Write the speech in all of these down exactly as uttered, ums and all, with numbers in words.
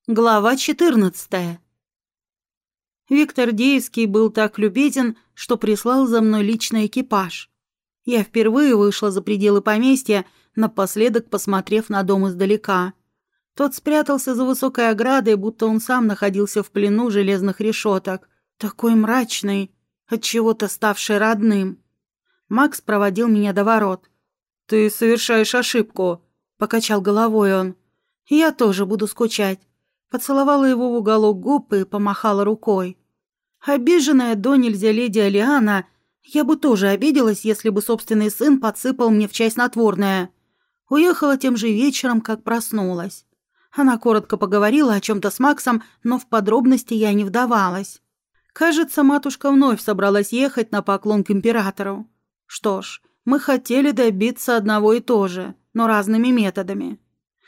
Глава четырнадцатая. Виктор Деевский был так любезен, что прислал за мной личный экипаж. Я впервые вышла за пределы поместья, напоследок посмотрев на дом издалека. Тот спрятался за высокой оградой, будто он сам находился в плену железных решеток. Такой мрачный, отчего-то ставший родным. Макс проводил меня до ворот. «Ты совершаешь ошибку», — покачал головой он. «Я тоже буду скучать». Поцеловала его в уголок губ и помахала рукой. Обиженная до нельзя леди Алиана, я бы тоже обиделась, если бы собственный сын подсыпал мне в чай снотворное. Уехала тем же вечером, как проснулась. Она коротко поговорила о чем-то с Максом, но в подробности я не вдавалась. Кажется, матушка вновь собралась ехать на поклон к императору. Что ж, мы хотели добиться одного и того же, но разными методами.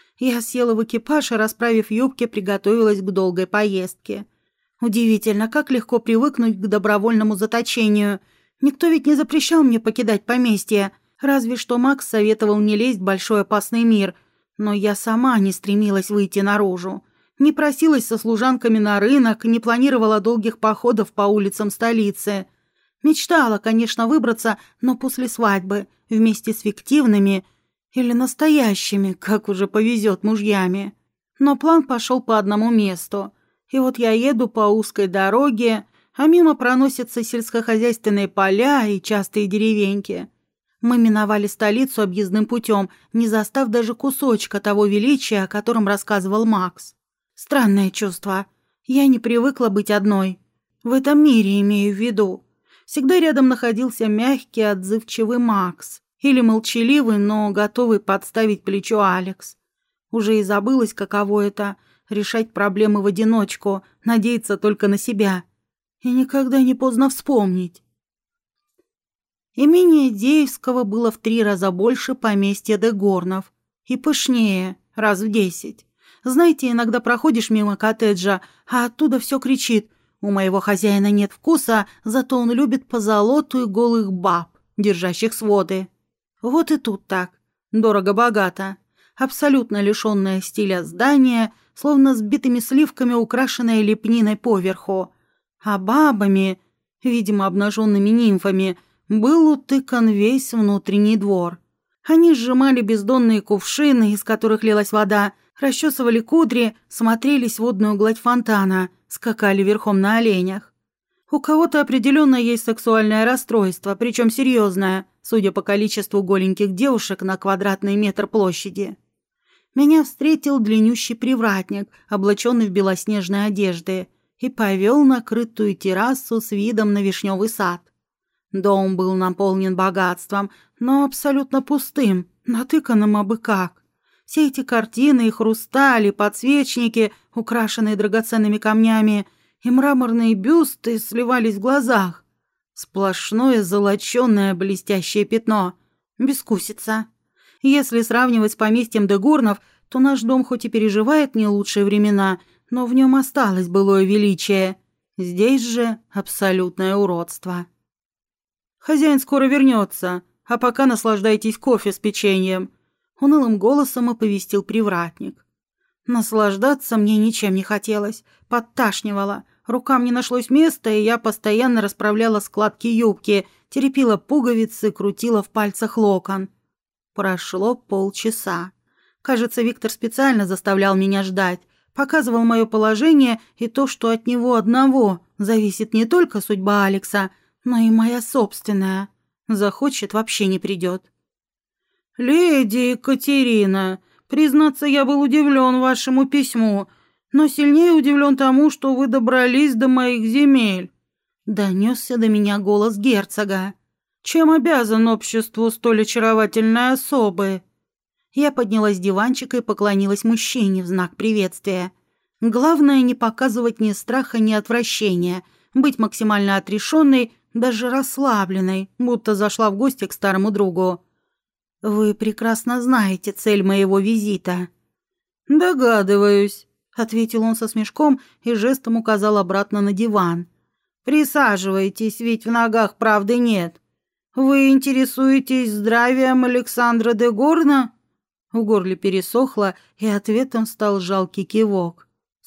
Я села в экипаж и, расправив юбки, приготовилась к долгой поездке. Удивительно, как легко привыкнуть к добровольному заточению. Никто ведь не запрещал мне покидать поместье, разве что Макс советовал не лезть в большой опасный мир, но я сама не стремилась выйти наружу. Не просилась со служанками на рынок, не планировала долгих походов по улицам столицы. Мечтала, конечно, выбраться, но после свадьбы, вместе с фиктивными или настоящими, как уже повезет, мужьями. Но план пошел по одному месту. И вот я еду по узкой дороге, а мимо проносятся сельскохозяйственные поля и частые деревеньки. Мы миновали столицу объездным путем, не застав даже кусочка того величия, о котором рассказывал Макс. Странное чувство. Я не привыкла быть одной. В этом мире, имею в виду. Всегда рядом находился мягкий, отзывчивый Макс. Или молчаливый, но готовый подставить плечо Алекс. Уже и забылось, каково это — решать проблемы в одиночку, надеяться только на себя. И никогда не поздно вспомнить. Имение Деевского было в три раза больше поместья Дегорнов. И пышнее, раз в десять. Знаете, иногда проходишь мимо коттеджа, а оттуда все кричит: «У моего хозяина нет вкуса, зато он любит позолоту и голых баб, держащих своды». Вот и тут так. Дорого-богато. Абсолютно лишенное стиля здание, словно сбитыми сливками украшенное лепниной поверху. А бабами, видимо, обнаженными нимфами, был утыкан весь внутренний двор. Они сжимали бездонные кувшины, из которых лилась вода, расчесывали кудри, смотрелись в водную гладь фонтана, скакали верхом на оленях. У кого-то определенно есть сексуальное расстройство, причем серьезное, судя по количеству голеньких девушек на квадратный метр площади. Меня встретил длиннющий привратник, облаченный в белоснежные одежды, и повел на крытую террасу с видом на вишневый сад. Дом был наполнен богатством, но абсолютно пустым, натыканным абы как. Все эти картины и хрустали, подсвечники, украшенные драгоценными камнями, и мраморные бюсты сливались в глазах. Сплошное золоченое блестящее пятно. Бескусица. Если сравнивать с поместьем Дегорнов, то наш дом хоть и переживает не лучшие времена, но в нем осталось былое величие. Здесь же абсолютное уродство. «Хозяин скоро вернется, а пока наслаждайтесь кофе с печеньем», — унылым голосом оповестил привратник. Наслаждаться мне ничем не хотелось, подташнивало. Рукам не нашлось места, и я постоянно расправляла складки юбки, теребила пуговицы, крутила в пальцах локон. Прошло полчаса. Кажется, Виктор специально заставлял меня ждать, показывал мое положение и то, что от него одного зависит не только судьба Алекса, но и моя собственная. Захочет — вообще не придет. «Леди Екатерина, признаться, я был удивлен вашему письму, но сильнее удивлен тому, что вы добрались до моих земель», — донесся до меня голос герцога. «Чем обязан обществу столь очаровательной особы?» Я поднялась с диванчика и поклонилась мужчине в знак приветствия. Главное — не показывать ни страха, ни отвращения, быть максимально отрешенной, даже расслабленной, будто зашла в гости к старому другу. «Вы прекрасно знаете цель моего визита». «Догадываюсь», — ответил он со смешком и жестом указал обратно на диван. «Присаживайтесь, ведь в ногах правды нет. Вы интересуетесь здравием Александра Дегорна?» В горле пересохло, и ответом стал жалкий кивок.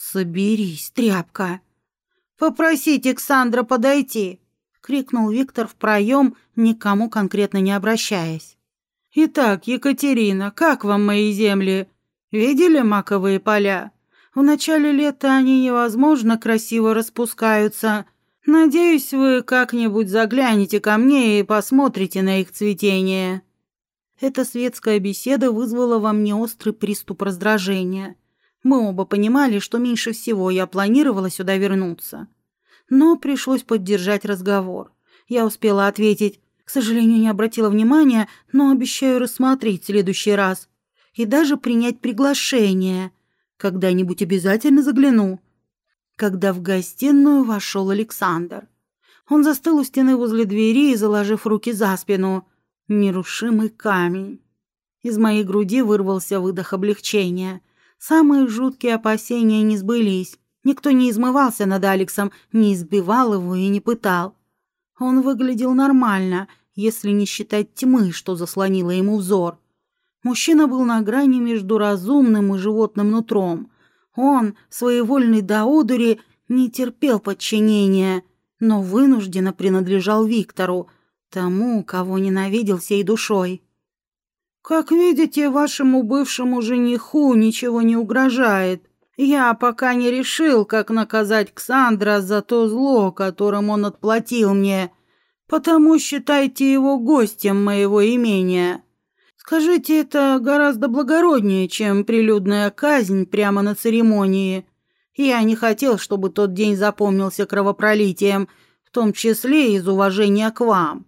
«Соберись, тряпка!» «Попросите Ксандра подойти!» — крикнул Виктор в проем, никому конкретно не обращаясь. «Итак, Екатерина, как вам мои земли? Видели маковые поля? В начале лета они невозможно красиво распускаются. Надеюсь, вы как-нибудь заглянете ко мне и посмотрите на их цветение». Эта светская беседа вызвала во мне острый приступ раздражения. Мы оба понимали, что меньше всего я планировала сюда вернуться. Но пришлось поддержать разговор. Я успела ответить: «К сожалению, не обратила внимания, но обещаю рассмотреть в следующий раз. И даже принять приглашение. Когда-нибудь обязательно загляну». Когда в гостиную вошел Александр. Он застыл у стены возле двери, заложив руки за спину. Нерушимый камень. Из моей груди вырвался выдох облегчения. Самые жуткие опасения не сбылись. Никто не измывался над Алексом, не избивал его и не пытал. Он выглядел нормально, если не считать тьмы, что заслонила ему взор. Мужчина был на грани между разумным и животным нутром. Он, своевольный до одури, не терпел подчинения, но вынужденно принадлежал Виктору, тому, кого ненавидел всей душой. «Как видите, вашему бывшему жениху ничего не угрожает. Я пока не решил, как наказать Ксандра за то зло, которым он отплатил мне, потому считайте его гостем моего имения. Скажите, это гораздо благороднее, чем прилюдная казнь прямо на церемонии. Я не хотел, чтобы тот день запомнился кровопролитием, в том числе из уважения к вам».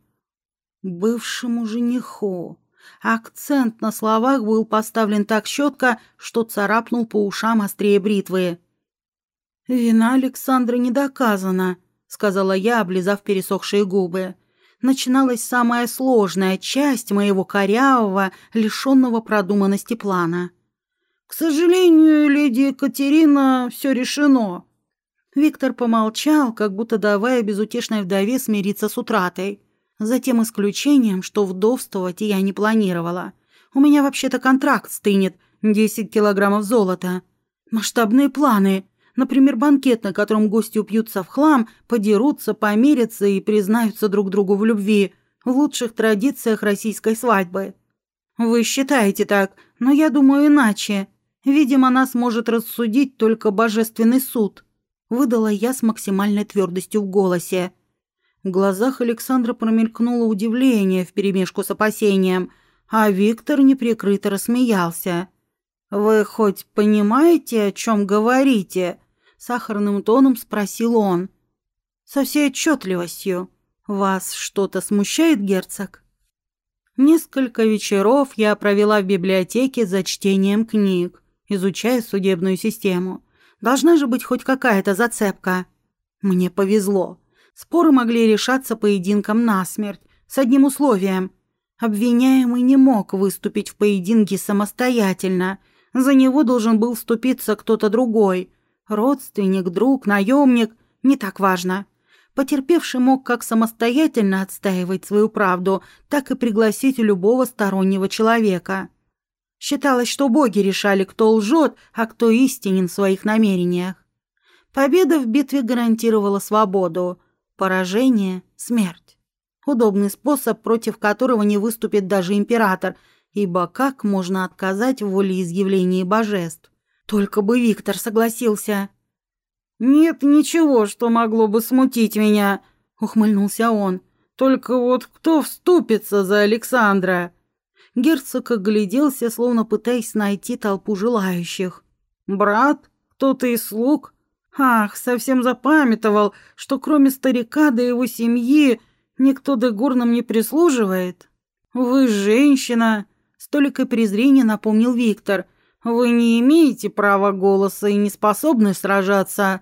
Бывшему жениху. Акцент на словах был поставлен так четко, что царапнул по ушам острее бритвы. «Вина Александра не доказана», — сказала я, облизав пересохшие губы. Начиналась самая сложная часть моего корявого, лишенного продуманности плана. «К сожалению, леди Екатерина, все решено». Виктор помолчал, как будто давая безутешной вдове смириться с утратой. За тем исключением, что вдовствовать я не планировала. У меня вообще-то контракт стынет, десять килограммов золота. Масштабные планы. Например, банкет, на котором гости упьются в хлам, подерутся, помирятся и признаются друг другу в любви, в лучших традициях российской свадьбы. Вы считаете так, но я думаю иначе. Видимо, нас может рассудить только божественный суд. Выдала я с максимальной твердостью в голосе. В глазах Александра промелькнуло удивление вперемешку с опасением, а Виктор неприкрыто рассмеялся. «Вы хоть понимаете, о чем говорите?» — сахарным тоном спросил он. «Со всей отчетливостью. Вас что-то смущает, герцог?» Несколько вечеров я провела в библиотеке за чтением книг, изучая судебную систему. Должна же быть хоть какая-то зацепка. Мне повезло. Споры могли решаться поединком насмерть, с одним условием. Обвиняемый не мог выступить в поединке самостоятельно. За него должен был вступиться кто-то другой. Родственник, друг, наемник – не так важно. Потерпевший мог как самостоятельно отстаивать свою правду, так и пригласить любого стороннего человека. Считалось, что боги решали, кто лжет, а кто истинен в своих намерениях. Победа в битве гарантировала свободу. Поражение – смерть. Удобный способ, против которого не выступит даже император, ибо как можно отказать в волеизъявлении божеств? Только бы Виктор согласился. «Нет ничего, что могло бы смутить меня», — ухмыльнулся он. «Только вот кто вступится за Александра?» Герцог огляделся, словно пытаясь найти толпу желающих. «Брат? Кто-то из слуг? Ах, совсем запамятовал, что кроме старика да его семьи никто дегурным не прислуживает. Вы женщина, с толикой презрения напомнил Виктор. Вы не имеете права голоса и не способны сражаться.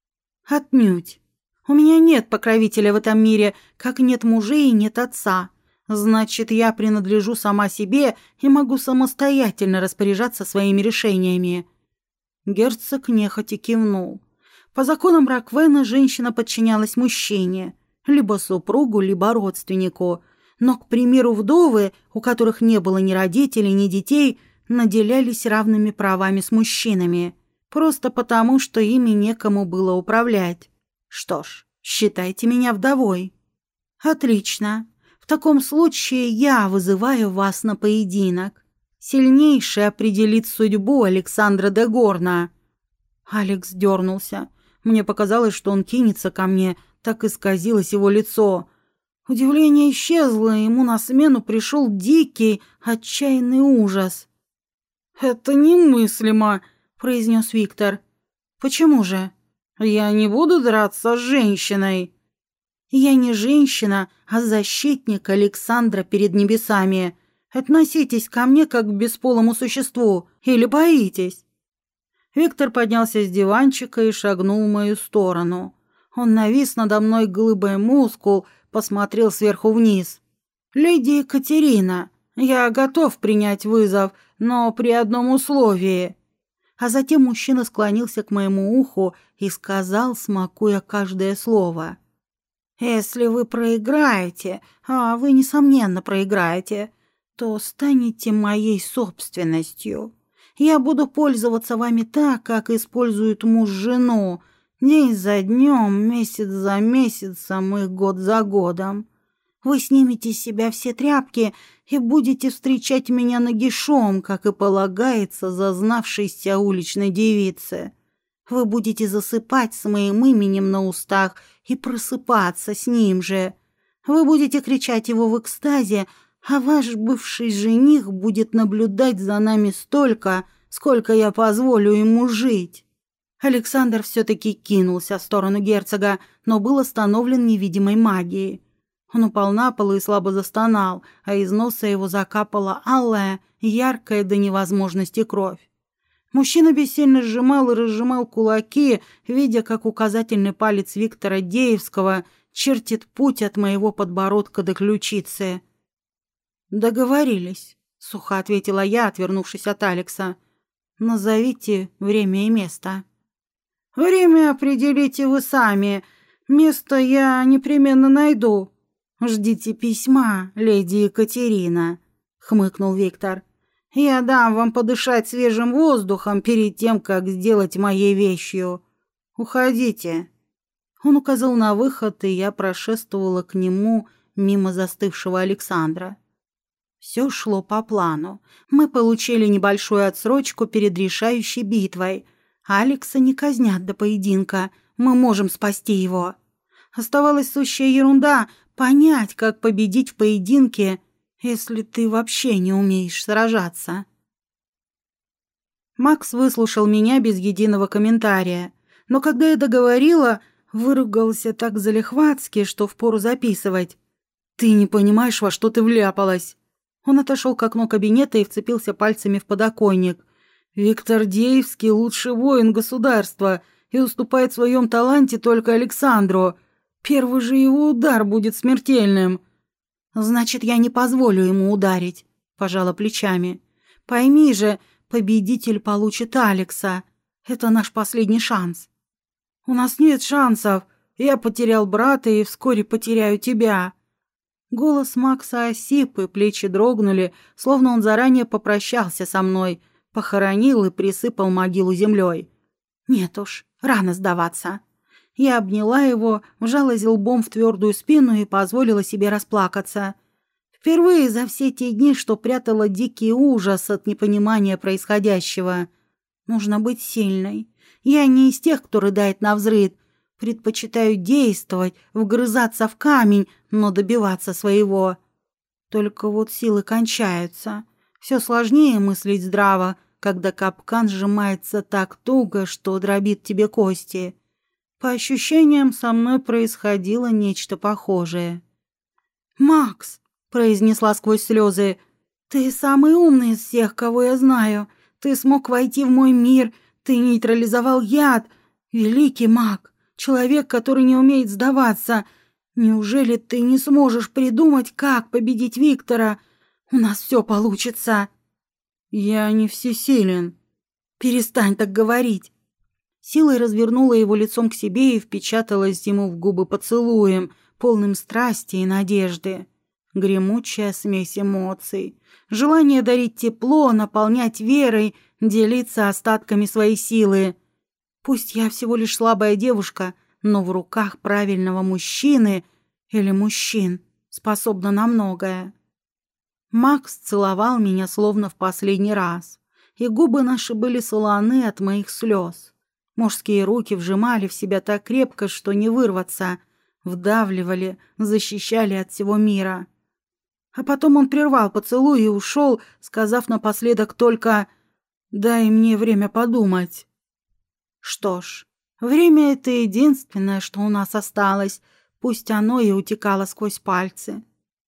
Отнюдь. У меня нет покровителя в этом мире, как нет мужей и нет отца. Значит, я принадлежу сама себе и могу самостоятельно распоряжаться своими решениями. Герцог нехотя кивнул. По законам Раквена женщина подчинялась мужчине, либо супругу, либо родственнику. Но, к примеру, вдовы, у которых не было ни родителей, ни детей, наделялись равными правами с мужчинами. Просто потому, что ими некому было управлять. Что ж, считайте меня вдовой. Отлично. В таком случае я вызываю вас на поединок. Сильнейший определит судьбу Александра де Горна. Алекс дернулся. Мне показалось, что он кинется ко мне, так исказилось его лицо. Удивление исчезло, ему на смену пришел дикий, отчаянный ужас. «Это немыслимо», — произнес Виктор. «Почему же?» «Я не буду драться с женщиной». «Я не женщина, а защитник Александра перед небесами. Относитесь ко мне как к бесполому существу или боитесь?» Виктор поднялся с диванчика и шагнул в мою сторону. Он навис надо мной глыбой мускул, посмотрел сверху вниз. «Леди Екатерина, я готов принять вызов, но при одном условии». А затем мужчина склонился к моему уху и сказал, смакуя каждое слово: «Если вы проиграете, а вы, несомненно, проиграете, то станете моей собственностью. Я буду пользоваться вами так, как использует муж жену, день за днем, месяц за месяцем и год за годом. Вы снимете с себя все тряпки и будете встречать меня нагишом, как и полагается зазнавшейся уличной девице. Вы будете засыпать с моим именем на устах и просыпаться с ним же. Вы будете кричать его в экстазе, а ваш бывший жених будет наблюдать за нами столько, сколько я позволю ему жить». Александр все-таки кинулся в сторону герцога, но был остановлен невидимой магией. Он упал на пол и слабо застонал, а из носа его закапала алая, яркая до невозможности кровь. Мужчина бессильно сжимал и разжимал кулаки, видя, как указательный палец Виктора Деевского чертит путь от моего подбородка до ключицы. «Договорились», — сухо ответила я, отвернувшись от Алекса. «Назовите время и место». «Время определите вы сами. Место я непременно найду. Ждите письма, леди Екатерина», — хмыкнул Виктор. «Я дам вам подышать свежим воздухом перед тем, как сделать моей вещью. Уходите». Он указал на выход, и я прошествовала к нему мимо застывшего Александра. Все шло по плану. Мы получили небольшую отсрочку перед решающей битвой. Алекса не казнят до поединка. Мы можем спасти его. Оставалась сущая ерунда — понять, как победить в поединке, если ты вообще не умеешь сражаться. Макс выслушал меня без единого комментария. Но когда я договорила, выругался так залихватски, что впору записывать. «Ты не понимаешь, во что ты вляпалась». Он отошел к окну кабинета и вцепился пальцами в подоконник. «Виктор Деевский — лучший воин государства и уступает в своем таланте только Александру. Первый же его удар будет смертельным». «Значит, я не позволю ему ударить», — пожала плечами. «Пойми же, победитель получит Алекса. Это наш последний шанс». «У нас нет шансов. Я потерял брата и вскоре потеряю тебя». Голос Макса осип, и плечи дрогнули, словно он заранее попрощался со мной, похоронил и присыпал могилу землей. Нет уж, рано сдаваться. Я обняла его, вжалась лбом в твердую спину и позволила себе расплакаться. Впервые за все те дни, что прятала дикий ужас от непонимания происходящего. Нужно быть сильной. Я не из тех, кто рыдает навзрыд. Предпочитаю действовать, вгрызаться в камень, но добиваться своего. Только вот силы кончаются. Все сложнее мыслить здраво, когда капкан сжимается так туго, что дробит тебе кости. По ощущениям, со мной происходило нечто похожее. «Макс», — произнесла сквозь слезы, — «ты самый умный из всех, кого я знаю. Ты смог войти в мой мир, ты нейтрализовал яд. Великий маг. Человек, который не умеет сдаваться. Неужели ты не сможешь придумать, как победить Виктора? У нас все получится». «Я не всесилен». «Перестань так говорить». Силой развернула его лицом к себе и впечаталась ему в губы поцелуем, полным страсти и надежды. Гремучая смесь эмоций. Желание дарить тепло, наполнять верой, делиться остатками своей силы. Пусть я всего лишь слабая девушка, но в руках правильного мужчины или мужчин способна на многое. Макс целовал меня словно в последний раз, и губы наши были солоны от моих слез. Мужские руки вжимали в себя так крепко, что не вырваться, вдавливали, защищали от всего мира. А потом он прервал поцелуй и ушел, сказав напоследок только «дай мне время подумать». Что ж, время — это единственное, что у нас осталось, пусть оно и утекало сквозь пальцы.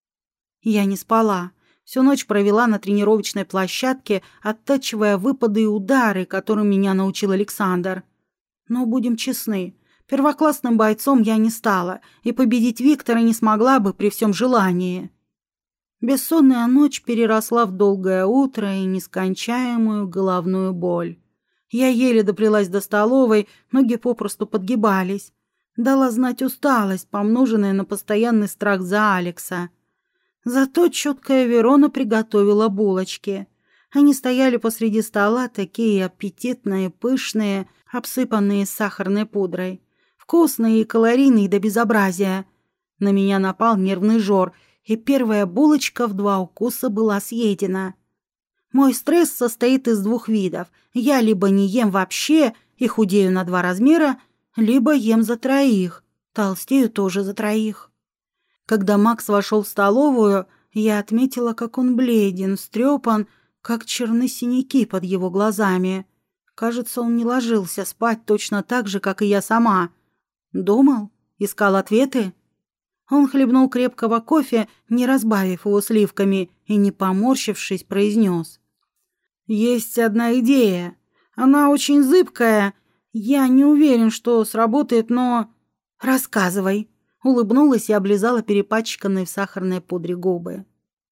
Я не спала. Всю ночь провела на тренировочной площадке, оттачивая выпады и удары, которым меня научил Александр. Но будем честны, первоклассным бойцом я не стала, и победить Виктора не смогла бы при всем желании. Бессонная ночь переросла в долгое утро и нескончаемую головную боль. Я еле доплелась до столовой, ноги попросту подгибались. Дала знать усталость, помноженная на постоянный страх за Алекса. Зато чуткая Верона приготовила булочки. Они стояли посреди стола, такие аппетитные, пышные, обсыпанные сахарной пудрой. Вкусные и калорийные до безобразия. На меня напал нервный жор, и первая булочка в два укуса была съедена. Мой стресс состоит из двух видов. Я либо не ем вообще и худею на два размера, либо ем за троих, толстею тоже за троих. Когда Макс вошел в столовую, я отметила, как он бледен, встрепан, как черны синяки под его глазами. Кажется, он не ложился спать точно так же, как и я сама. Думал? Искал ответы? Он хлебнул крепкого кофе, не разбавив его сливками, и, не поморщившись, произнес. «Есть одна идея. Она очень зыбкая. Я не уверен, что сработает, но...» «Рассказывай», — улыбнулась и облизала перепачканные в сахарной пудре губы.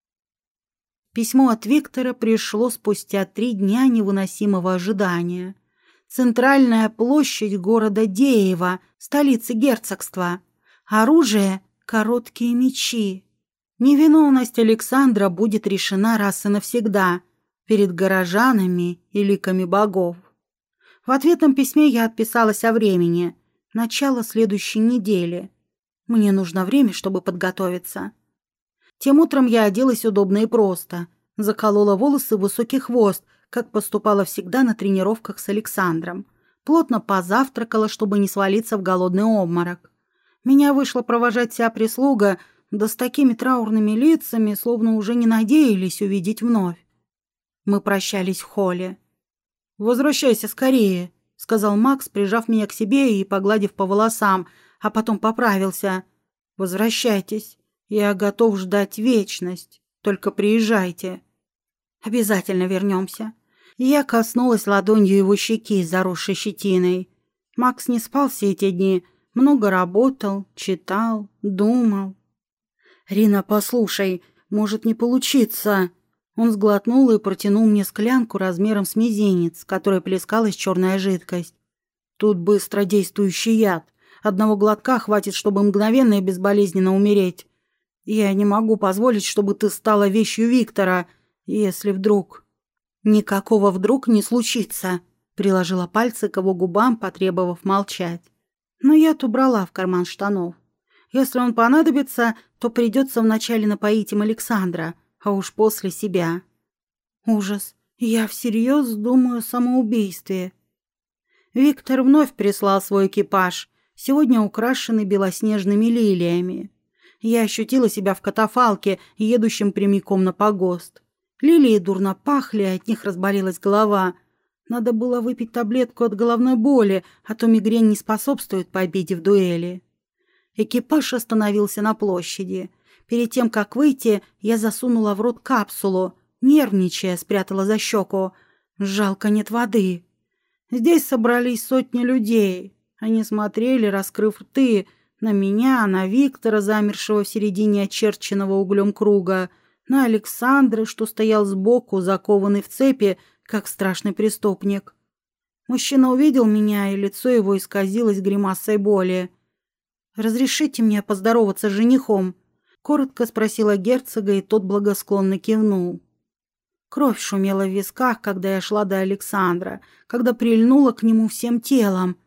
Письмо от Виктора пришло спустя три дня невыносимого ожидания. Центральная площадь города Деево, столицы герцогства. Оружие — короткие мечи. Невиновность Александра будет решена раз и навсегда перед горожанами и ликами богов. В ответном письме я отписалась о времени. Начало следующей недели. Мне нужно время, чтобы подготовиться. Тем утром я оделась удобно и просто. Заколола волосы в высокий хвост, как поступала всегда на тренировках с Александром. Плотно позавтракала, чтобы не свалиться в голодный обморок. Меня вышла провожать вся прислуга, да с такими траурными лицами, словно уже не надеялись увидеть вновь. Мы прощались в холле. «Возвращайся скорее», — сказал Макс, прижав меня к себе и погладив по волосам, а потом поправился. «Возвращайтесь. Я готов ждать вечность. Только приезжайте». «Обязательно вернемся». Я коснулась ладонью его щеки, заросшей щетиной. Макс не спал все эти дни, много работал, читал, думал. «Рина, послушай, может не получиться». Он сглотнул и протянул мне склянку размером с мизинец, в которой плескалась черная жидкость. «Тут быстродействующий яд. Одного глотка хватит, чтобы мгновенно и безболезненно умереть. Я не могу позволить, чтобы ты стала вещью Виктора, если вдруг...» «Никакого вдруг не случится», — приложила пальцы к его губам, потребовав молчать. Но яд убрала в карман штанов. Если он понадобится, то придется вначале напоить им Александра, а уж после себя. Ужас. Я всерьез думаю о самоубийстве. Виктор вновь прислал свой экипаж, сегодня украшенный белоснежными лилиями. Я ощутила себя в катафалке, едущем прямиком на погост. Лилии дурно пахли, от них разболелась голова. Надо было выпить таблетку от головной боли, а то мигрень не способствует победе в дуэли. Экипаж остановился на площади. Перед тем, как выйти, я засунула в рот капсулу, нервничая, спрятала за щеку. Жалко, нет воды. Здесь собрались сотни людей. Они смотрели, раскрыв рты, на меня, на Виктора, замершего в середине очерченного углем круга, на Александра, что стоял сбоку, закованный в цепи, как страшный преступник. Мужчина увидел меня, и лицо его исказилось гримасой боли. «Разрешите мне поздороваться с женихом?» — коротко спросила герцога, и тот благосклонно кивнул. Кровь шумела в висках, когда я шла до Александра, когда прильнула к нему всем телом.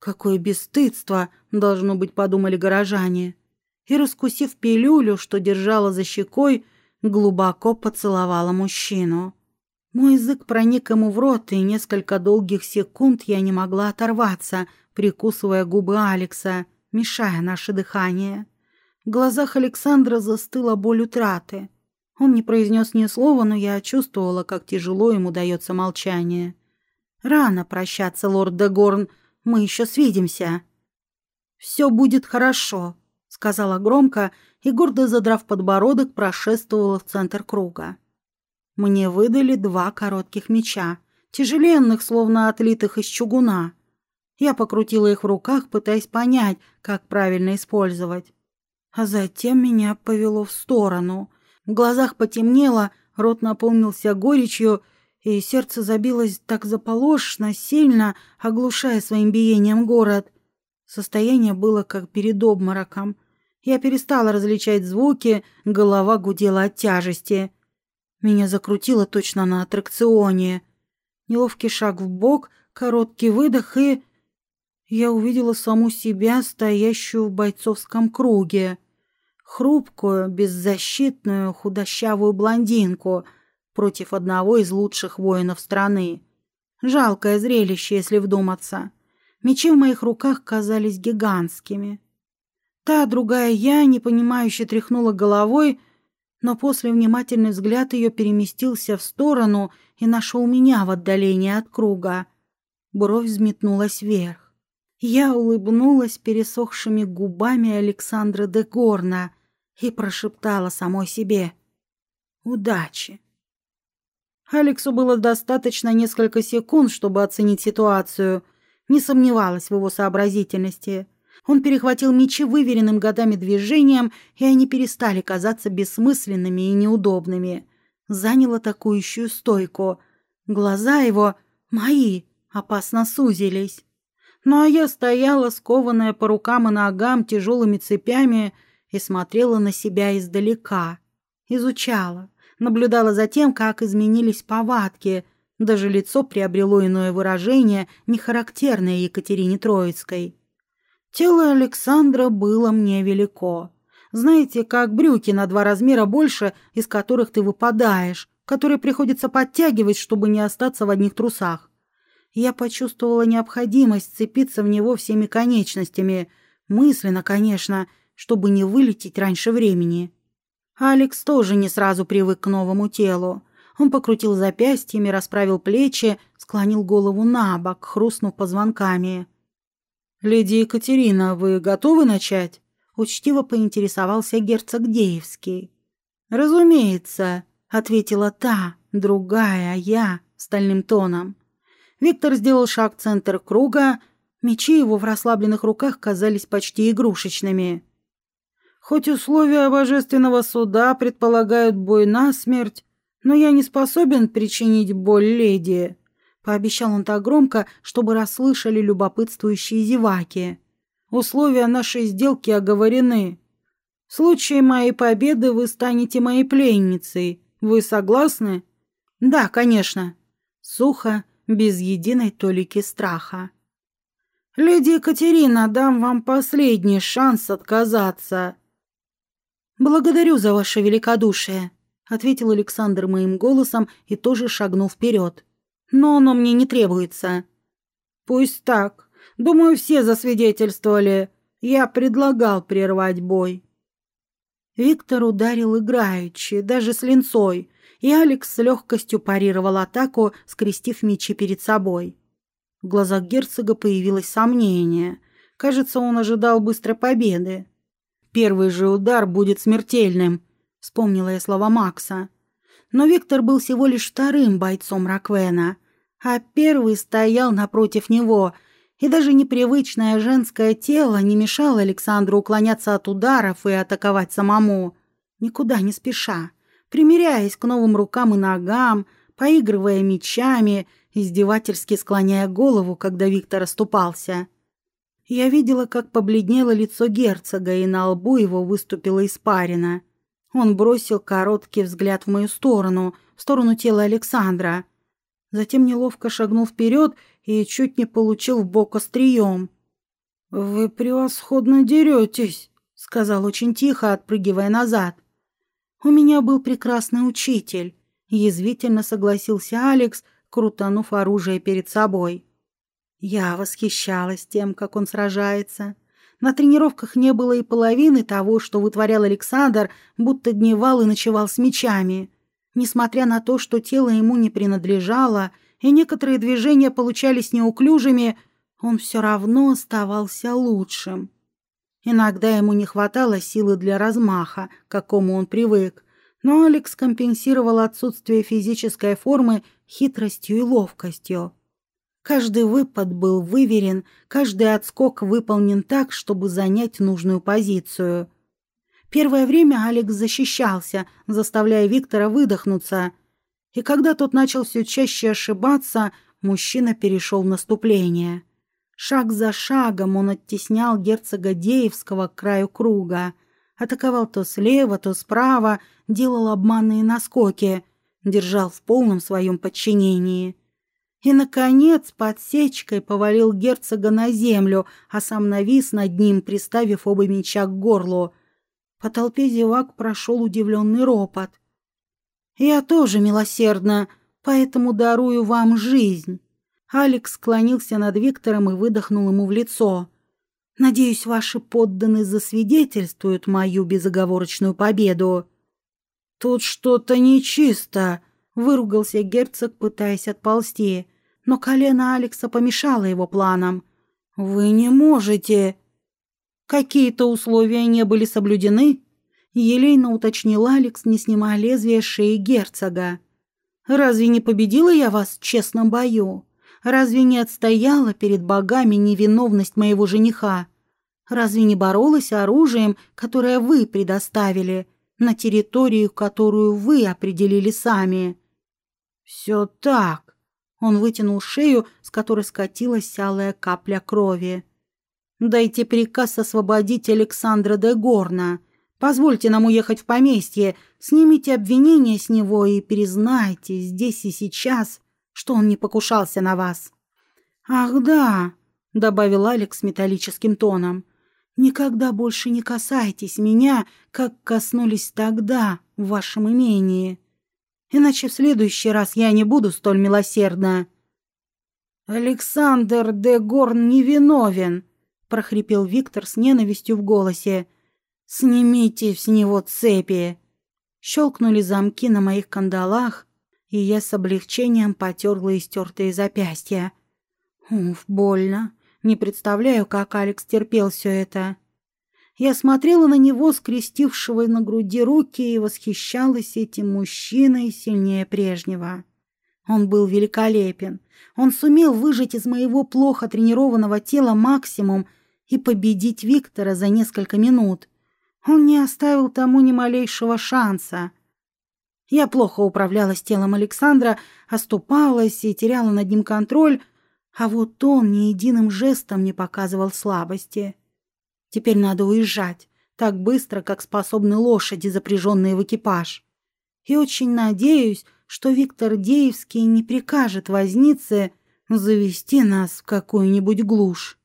Какое бесстыдство, должно быть, подумали горожане. И, раскусив пилюлю, что держала за щекой, глубоко поцеловала мужчину. Мой язык проник ему в рот, и несколько долгих секунд я не могла оторваться, прикусывая губы Алекса, мешая наше дыхание. В глазах Александра застыла боль утраты. Он не произнес ни слова, но я чувствовала, как тяжело ему дается молчание. «Рано прощаться, лорд де Горн, мы еще свидимся». «Все будет хорошо», — сказала громко и, гордо задрав подбородок, прошествовала в центр круга. Мне выдали два коротких меча, тяжеленных, словно отлитых из чугуна. Я покрутила их в руках, пытаясь понять, как правильно использовать. А затем меня повело в сторону. В глазах потемнело, рот наполнился горечью, и сердце забилось так заполошно, сильно, оглушая своим биением город. Состояние было как перед обмороком. Я перестала различать звуки, голова гудела от тяжести. Меня закрутило точно на аттракционе. Неловкий шаг вбок, короткий выдох, и... Я увидела саму себя, стоящую в бойцовском круге. Хрупкую, беззащитную, худощавую блондинку против одного из лучших воинов страны. Жалкое зрелище, если вдуматься. Мечи в моих руках казались гигантскими. Та, другая я, непонимающе тряхнула головой, но после внимательный взгляд ее переместился в сторону и нашел меня в отдалении от круга. Бровь взметнулась вверх. Я улыбнулась пересохшими губами Александра де Горна и прошептала самой себе: «Удачи». Алексу было достаточно несколько секунд, чтобы оценить ситуацию. Не сомневалась в его сообразительности. Он перехватил мечи выверенным годами движением, и они перестали казаться бессмысленными и неудобными. Занял атакующую стойку. Глаза его, мои, опасно сузились. Ну а я стояла, скованная по рукам и ногам тяжелыми цепями, и смотрела на себя издалека. Изучала, наблюдала за тем, как изменились повадки. Даже лицо приобрело иное выражение, не характерное Екатерине Троицкой. Тело Александра было мне велико. Знаете, как брюки на два размера больше, из которых ты выпадаешь, которые приходится подтягивать, чтобы не остаться в одних трусах. Я почувствовала необходимость сцепиться в него всеми конечностями, мысленно, конечно, чтобы не вылететь раньше времени. Алекс тоже не сразу привык к новому телу. Он покрутил запястьями, расправил плечи, склонил голову на бок, хрустнув позвонками. «Леди Екатерина, вы готовы начать?» — учтиво поинтересовался герцог Деевский. «Разумеется», — ответила та, другая, а я, стальным тоном. Виктор сделал шаг в центр круга. Мечи его в расслабленных руках казались почти игрушечными. «Хоть условия божественного суда предполагают бой насмерть, но я не способен причинить боль леди», — пообещал он так громко, чтобы расслышали любопытствующие зеваки. «Условия нашей сделки оговорены. В случае моей победы вы станете моей пленницей. Вы согласны?» «Да, конечно». Сухо, без единой толики страха. «Леди Екатерина, дам вам последний шанс отказаться». «Благодарю за ваше великодушие», — ответил Александр моим голосом и тоже шагнул вперед. «Но оно мне не требуется». «Пусть так. Думаю, все засвидетельствовали. Я предлагал прервать бой». Виктор ударил играючи, даже с линцой, и Алекс с легкостью парировал атаку, скрестив мечи перед собой. В глазах герцога появилось сомнение. Кажется, он ожидал быстрой победы. «Первый же удар будет смертельным», — вспомнила я слова Макса. Но Виктор был всего лишь вторым бойцом Раквена, а первый стоял напротив него, и даже непривычное женское тело не мешало Александру уклоняться от ударов и атаковать самому, никуда не спеша, примиряясь к новым рукам и ногам, поигрывая мечами, издевательски склоняя голову, когда Виктор оступался. Я видела, как побледнело лицо герцога, и на лбу его выступила испарина. Он бросил короткий взгляд в мою сторону, в сторону тела Александра. Затем неловко шагнул вперед и чуть не получил в бок острием. «Вы превосходно деретесь», — сказал очень тихо, отпрыгивая назад. «У меня был прекрасный учитель», — язвительно согласился Алекс, крутанув оружие перед собой. Я восхищалась тем, как он сражается. На тренировках не было и половины того, что вытворял Александр, будто дневал и ночевал с мечами. Несмотря на то, что тело ему не принадлежало, и некоторые движения получались неуклюжими, он все равно оставался лучшим. Иногда ему не хватало силы для размаха, к какому он привык, но Алекс компенсировал отсутствие физической формы хитростью и ловкостью. Каждый выпад был выверен, каждый отскок выполнен так, чтобы занять нужную позицию. Первое время Алекс защищался, заставляя Виктора выдохнуться. И когда тот начал все чаще ошибаться, мужчина перешел в наступление. Шаг за шагом он оттеснял герцога Деевского к краю круга. Атаковал то слева, то справа, делал обманные наскоки, держал в полном своем подчинении. И, наконец, подсечкой повалил герцога на землю, а сам навис над ним, приставив оба меча к горлу. По толпе зевак прошел удивленный ропот. «Я тоже милосердна, поэтому дарую вам жизнь». Алекс склонился над Виктором и выдохнул ему в лицо. «Надеюсь, ваши подданные засвидетельствуют мою безоговорочную победу». «Тут что-то нечисто», — выругался герцог, пытаясь отползти, но колено Алекса помешало его планам. «Вы не можете...» «Какие-то условия не были соблюдены?» — елейно уточнил Алекс, не снимая лезвия с шеи герцога. «Разве не победила я вас в честном бою? Разве не отстояла перед богами невиновность моего жениха? Разве не боролась оружием, которое вы предоставили, на территорию, которую вы определили сами?» «Все так», — он вытянул шею, с которой скатилась алая капля крови. «Дайте приказ освободить Александра де Горна. Позвольте нам уехать в поместье, снимите обвинения с него и признайте здесь и сейчас, что он не покушался на вас». «Ах да», — добавил Алекс металлическим тоном, — «никогда больше не касайтесь меня, как коснулись тогда в вашем имении. Иначе в следующий раз я не буду столь милосердна». «Александр де Горн невиновен», — прохрипел Виктор с ненавистью в голосе. «Снимите с него цепи». Щелкнули замки на моих кандалах, и я с облегчением потерла истертые запястья. Уф, больно. Не представляю, как Алекс терпел все это. Я смотрела на него, скрестившего на груди руки, и восхищалась этим мужчиной сильнее прежнего. Он был великолепен. Он сумел выжать из моего плохо тренированного тела максимум и победить Виктора за несколько минут. Он не оставил тому ни малейшего шанса. Я плохо управлялась телом Александра, оступалась и теряла над ним контроль, а вот он ни единым жестом не показывал слабости. Теперь надо уезжать, так быстро, как способны лошади, запряженные в экипаж. И очень надеюсь, что Виктор Деевский не прикажет вознице завести нас в какую-нибудь глушь.